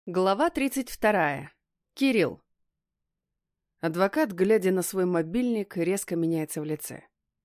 Глава 32. Кирилл. Адвокат, глядя на свой мобильник, резко меняется в лице.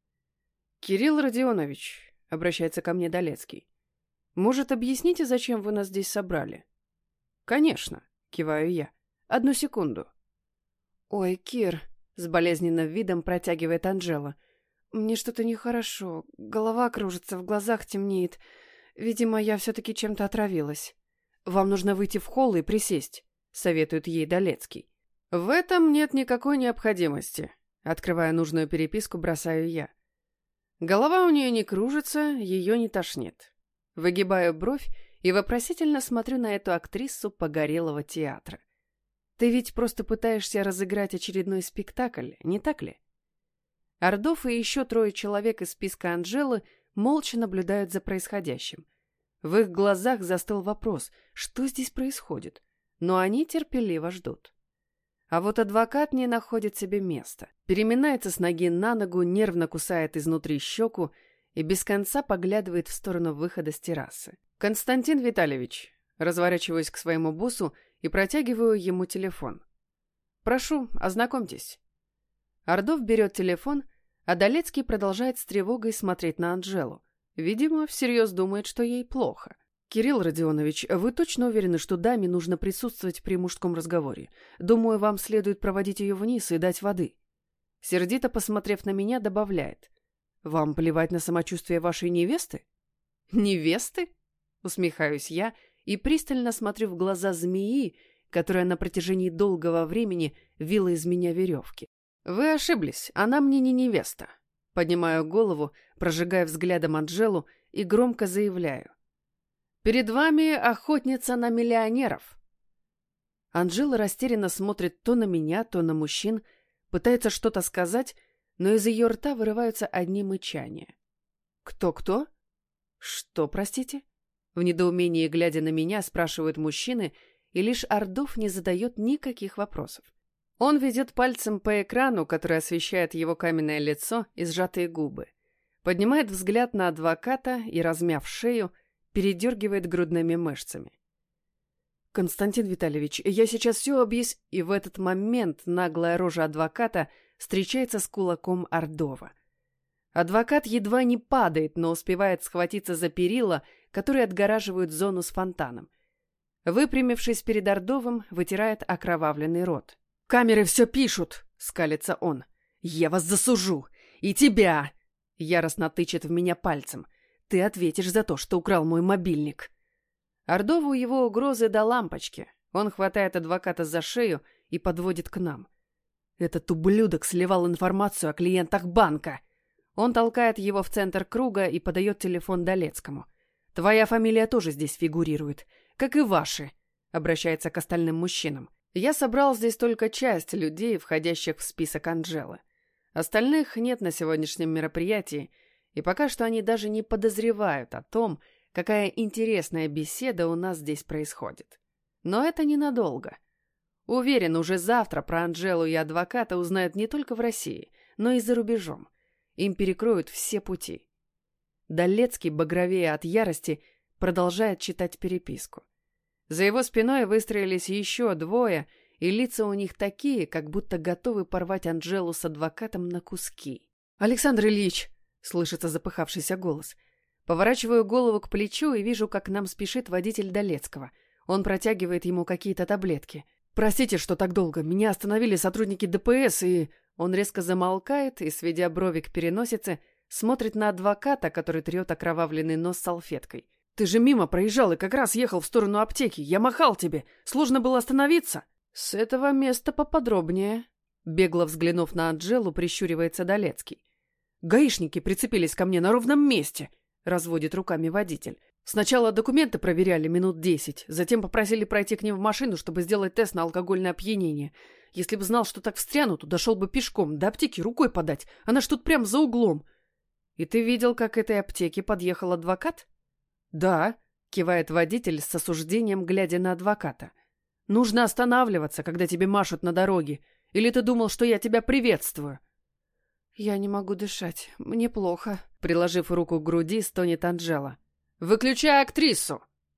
«Кирилл Родионович», — обращается ко мне Долецкий, — «может, объясните, зачем вы нас здесь собрали?» «Конечно», — киваю я. «Одну секунду». «Ой, Кир», — с болезненным видом протягивает Анжела, — «мне что-то нехорошо, голова кружится, в глазах темнеет. Видимо, я все-таки чем-то отравилась. Вам нужно выйти в холл и присесть», — советует ей Долецкий. «В этом нет никакой необходимости», — открывая нужную переписку, бросаю я. Голова у нее не кружится, ее не тошнит. Выгибаю бровь и вопросительно смотрю на эту актрису погорелого театра. «Ты ведь просто пытаешься разыграть очередной спектакль, не так ли?» Ордов и еще 3 человек из списка Анжелы молча наблюдают за происходящим. В их глазах застыл вопрос, что здесь происходит, но они терпеливо ждут. А вот адвокат не находит себе места, переминается с ноги на ногу, нервно кусает изнутри щеку и без конца поглядывает в сторону выхода с террасы. «Константин Витальевич», разворачиваюсь к своему боссу и протягиваю ему телефон. «Прошу, ознакомьтесь». Ордов берет телефон, а Долецкий продолжает с тревогой смотреть на Анжелу. Видимо, всерьез думает, что ей плохо. «Кирилл Родионович, вы точно уверены, что даме нужно присутствовать при мужском разговоре? Думаю, вам следует проводить ее вниз и дать воды». Сердито посмотрев на меня, добавляет. «Вам плевать на самочувствие вашей невесты?» «Невесты?» — усмехаюсь я и пристально смотрю в глаза змеи, которая на протяжении долгого времени вила из меня веревки. «Вы ошиблись, она мне не невеста». Поднимаю голову, прожигая взглядом Анжелу и громко заявляю. «Перед вами охотница на миллионеров». Анжела растерянно смотрит то на меня, то на мужчин, пытается что-то сказать, но из ее рта вырываются одни мычания. «Кто-кто? Что, простите?» В недоумении, глядя на меня, спрашивают мужчины, и лишь Ордов не задает никаких вопросов. Он ведет пальцем по экрану, который освещает его каменное лицо и сжатые губы. Поднимает взгляд на адвоката и, размяв шею, передергивает грудными мышцами. «Константин Витальевич, я сейчас все объясню...» И в этот момент наглая рожа адвоката встречается с кулаком Ордова. Адвокат едва не падает, но успевает схватиться за перила, которые отгораживают зону с фонтаном. Выпрямившись перед Ордовым, вытирает окровавленный рот. «Камеры все пишут!» — скалится он. «Я вас засужу! И тебя!» — яростно тычет в меня пальцем. «Ты ответишь за то, что украл мой мобильник!» Ордову его угрозы до лампочки. Он хватает адвоката за шею и подводит к нам. «Этот ублюдок сливал информацию о клиентах банка!» Он толкает его в центр круга и подает телефон Долецкому. «Твоя фамилия тоже здесь фигурирует, как и ваши», — обращается к остальным мужчинам. Я собрал здесь только часть людей, входящих в список Анжелы. Остальных нет на сегодняшнем мероприятии, и пока что они даже не подозревают о том, какая интересная беседа у нас здесь происходит. Но это ненадолго. Уверен, уже завтра про Анжелу и адвоката узнают не только в России, но и за рубежом. Им перекроют все пути. Долецкий, багровея от ярости, продолжает читать переписку. За его спиной выстроились еще 2, и лица у них такие, как будто готовы порвать Анжелу с адвокатом на куски. «Александр Ильич!» — слышится запыхавшийся голос. Поворачиваю голову к плечу и вижу, как к нам спешит водитель Долецкого. Он протягивает ему какие-то таблетки. «Простите, что так долго. Меня остановили сотрудники ДПС, и...» Он резко замолкает и, сведя брови к переносице, смотрит на адвоката, который трет окровавленный нос салфеткой. «Ты же мимо проезжал и как раз ехал в сторону аптеки. Я махал тебе. Сложно было остановиться». «С этого места поподробнее», — бегло взглянув на Анжелу, прищуривается Долецкий. «Гаишники прицепились ко мне на ровном месте», — разводит руками водитель. «Сначала документы проверяли минут 10, затем попросили пройти к ним в машину, чтобы сделать тест на алкогольное опьянение. Если бы знал, что так встряну, то дошел бы пешком, до аптеки рукой подать. Она ж тут прям за углом». «И ты видел, как к этой аптеке подъехал адвокат?» «Да», — кивает водитель с осуждением, глядя на адвоката. «Нужно останавливаться, когда тебе машут на дороге. Или ты думал, что я тебя приветствую?» «Я не могу дышать. Мне плохо», — приложив руку к груди, стонет Анжела. «Выключай актрису!»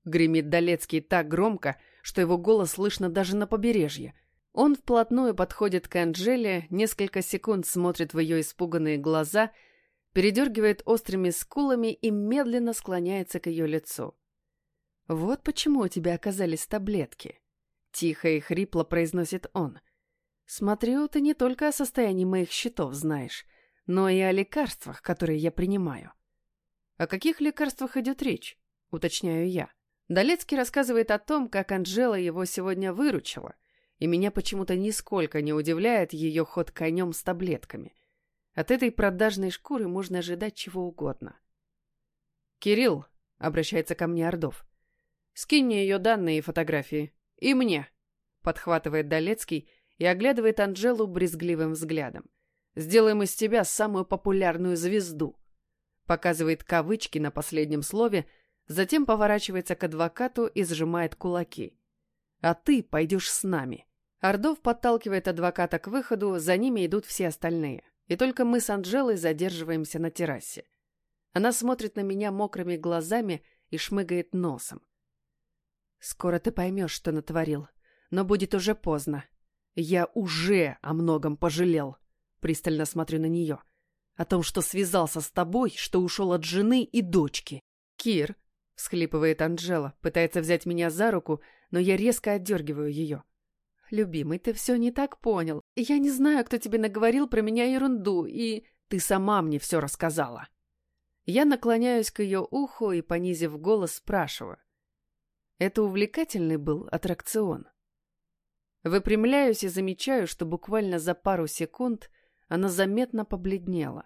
Гремит Долецкий так громко, что его голос слышно даже на побережье. Он вплотную подходит к Анжеле, несколько секунд смотрит в ее испуганные глаза, передергивает острыми скулами и медленно склоняется к ее лицу. «Вот почему у тебя оказались таблетки», — тихо и хрипло произносит он. «Смотрю, ты не только о состоянии моих счетов знаешь, но и о лекарствах, которые я принимаю». «О каких лекарствах идет речь?» — уточняю я. Долецкий рассказывает о том, как Анжела его сегодня выручила, и меня почему-то нисколько не удивляет ее ход конем с таблетками. От этой продажной шкуры можно ожидать чего угодно. «Кирилл», — обращается ко мне Ордов, — «скинь мне ее данные и фотографии. И мне», — подхватывает Долецкий и оглядывает Анжелу брезгливым взглядом. «Сделаем из тебя самую популярную звезду», — показывает кавычки на последнем слове, затем поворачивается к адвокату и сжимает кулаки. «А ты пойдешь с нами». Ордов подталкивает адвоката к выходу, за ними идут все остальные. И только мы с Анжелой задерживаемся на террасе. Она смотрит на меня мокрыми глазами и шмыгает носом. «Скоро ты поймешь, что натворил, но будет уже поздно. Я уже о многом пожалел», — пристально смотрю на нее. «О том, что связался с тобой, что ушел от жены и дочки». «Кир», — всхлипывает Анжела, пытается взять меня за руку, но я резко отдергиваю ее. «Любимый, ты все не так понял. Я не знаю, кто тебе наговорил про меня ерунду, и ты сама мне все рассказала». Я наклоняюсь к ее уху и, понизив голос, спрашиваю. Это увлекательный был аттракцион. Выпрямляюсь и замечаю, что буквально за пару секунд она заметно побледнела.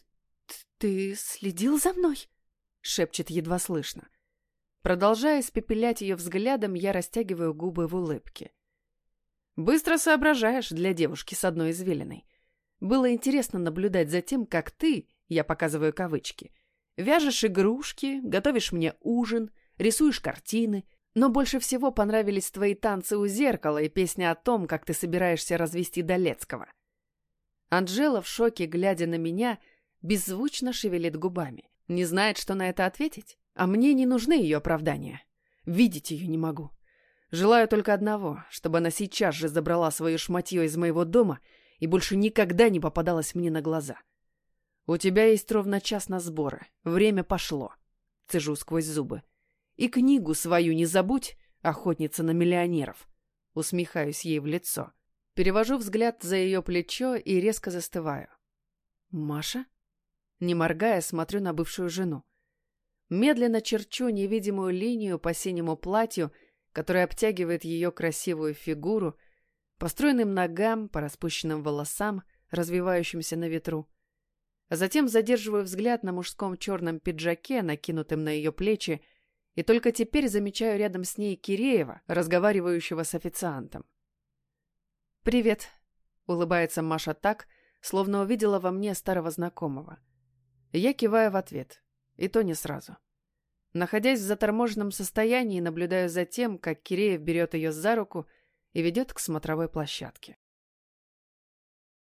«Ты следил за мной?» — шепчет едва слышно. Продолжая испепелять ее взглядом, я растягиваю губы в улыбке. «Быстро соображаешь для девушки с одной извилиной. Было интересно наблюдать за тем, как ты, я показываю кавычки, вяжешь игрушки, готовишь мне ужин, рисуешь картины, но больше всего понравились твои танцы у зеркала и песня о том, как ты собираешься развести Долецкого». Анжела в шоке, глядя на меня, беззвучно шевелит губами. Не знает, что на это ответить? А мне не нужны ее оправдания. Видеть ее не могу. Желаю только одного, чтобы она сейчас же забрала свое шматье из моего дома и больше никогда не попадалась мне на глаза. «У тебя есть ровно час на сборы. Время пошло», — цежу сквозь зубы. «И книгу свою не забудь, охотница на миллионеров». Усмехаюсь ей в лицо. Перевожу взгляд за ее плечо и резко застываю. «Маша?» Не моргая, смотрю на бывшую жену. Медленно черчу невидимую линию по синему платью, которая обтягивает ее красивую фигуру, по стройным ногам, по распущенным волосам, развивающимся на ветру. А затем задерживаю взгляд на мужском черном пиджаке, накинутом на ее плечи, и только теперь замечаю рядом с ней Киреева, разговаривающего с официантом. «Привет», — улыбается Маша так, словно увидела во мне старого знакомого. Я киваю в ответ, и то не сразу. Находясь в заторможенном состоянии, наблюдаю за тем, как Киреев берет ее за руку и ведет к смотровой площадке.